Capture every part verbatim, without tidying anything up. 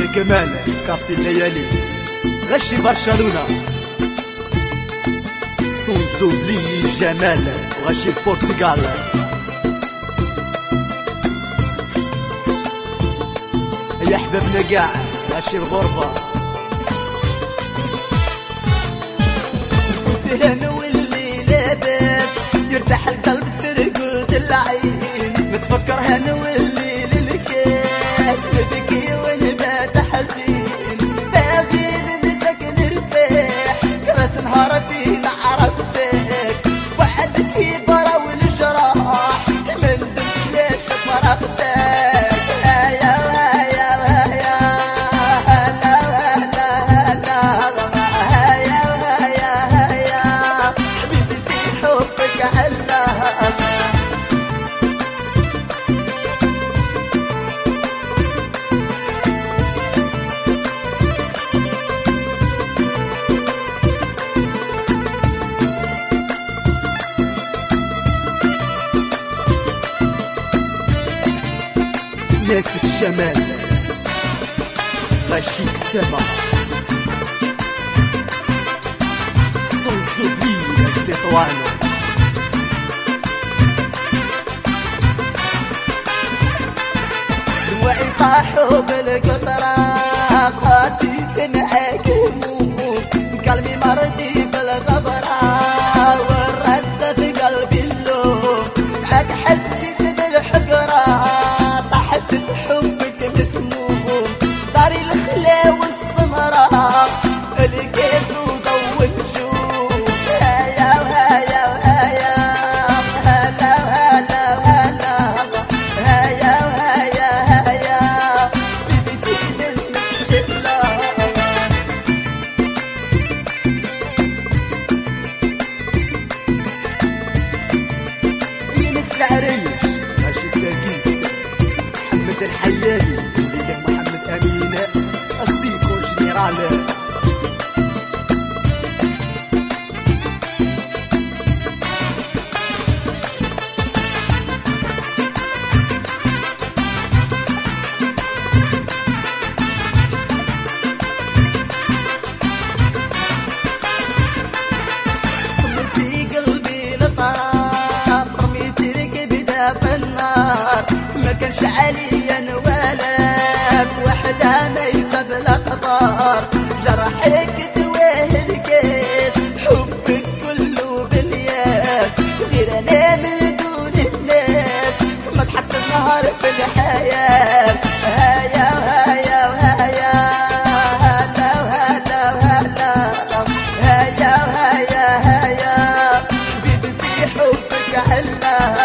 جمال كافي الليالي غشي برشلونة سونزوبلي جمال وغشي البرتغال يا حبابنا قاع غشي الغربة كنت هنا واللي لاباس يرتاح القلب ترقد العين متفكر هنا واللي للكاس نبكي ونبات حزين باغي نمسك نرتاح كرهت نهار في معرفتك وعدك يبرى والجراح ما ندمتش ليش فرقتك ناس الشمال غشي كتابة سونزوبلي الزيطوان الوعي طاحوا بالقطرة قاسي تنعاك هموم قلبي مرضي بالغبرة والرد في قلبي اللوم معاك حسيت بالحقرة بحبك مسموم داري الخلا والسمرة القيس وضو النجوم هيا وهيا وهيا هلا وهلا وهلا هيا وهيا هيا بيبتي منك شلة يونس العريش ماشي تاقيس محمد الحيالي وليدك محمد أمين السيكو جنرال صمتي قلبي لطرف رميتي لك بدا في النار ما كانش عليا ولا بوحدة ميتة بالاخبار جرحك دواه الكاس حبك كله بالياس غير انا من دون الناس ما ضحكت النهار في الحياة هيا وهيا وهيا هلا وهلا وهلا هيا وهيا هيا حبيبتي حبك علا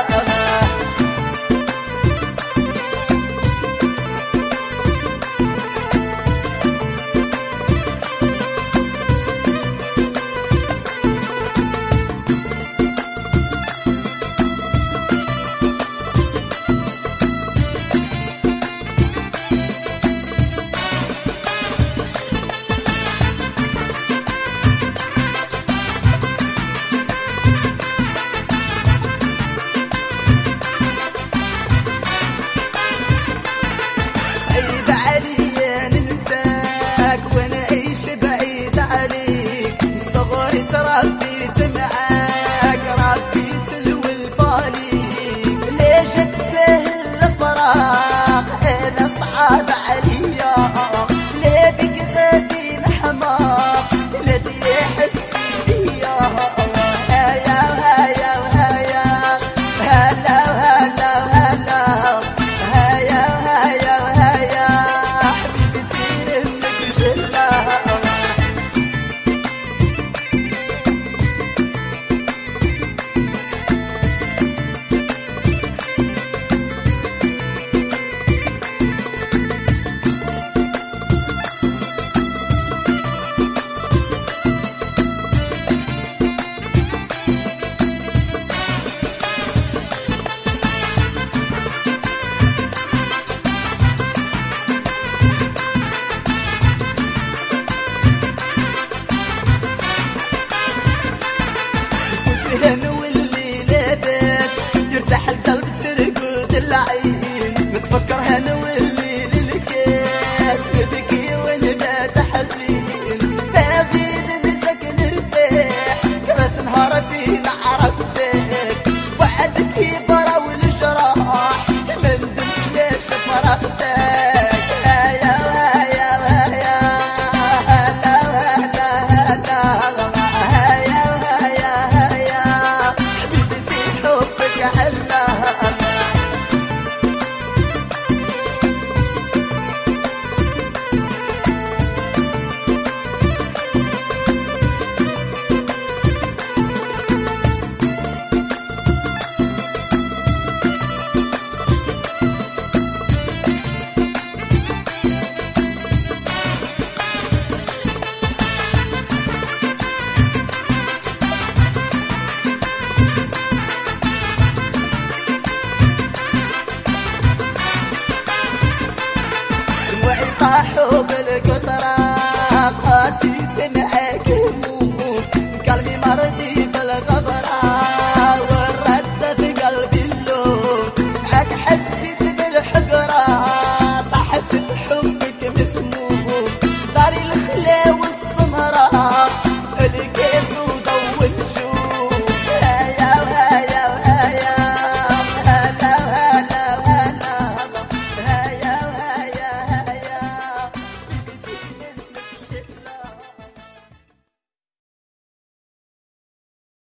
ربيت معاك ربيت الولفاليك ليش تسهل الفراق انا صعب عليا ليه بك غادي نحماق الذي يحس بيا هيا وهيا وهيا هلا وهلا وهلا هيا وهيا وهيا حبيبتي منك جلة الهم واللي لاباس يرتاح القلب ترقد العين متفكر هنا واللي للكاس نبكي راحوا بالقلب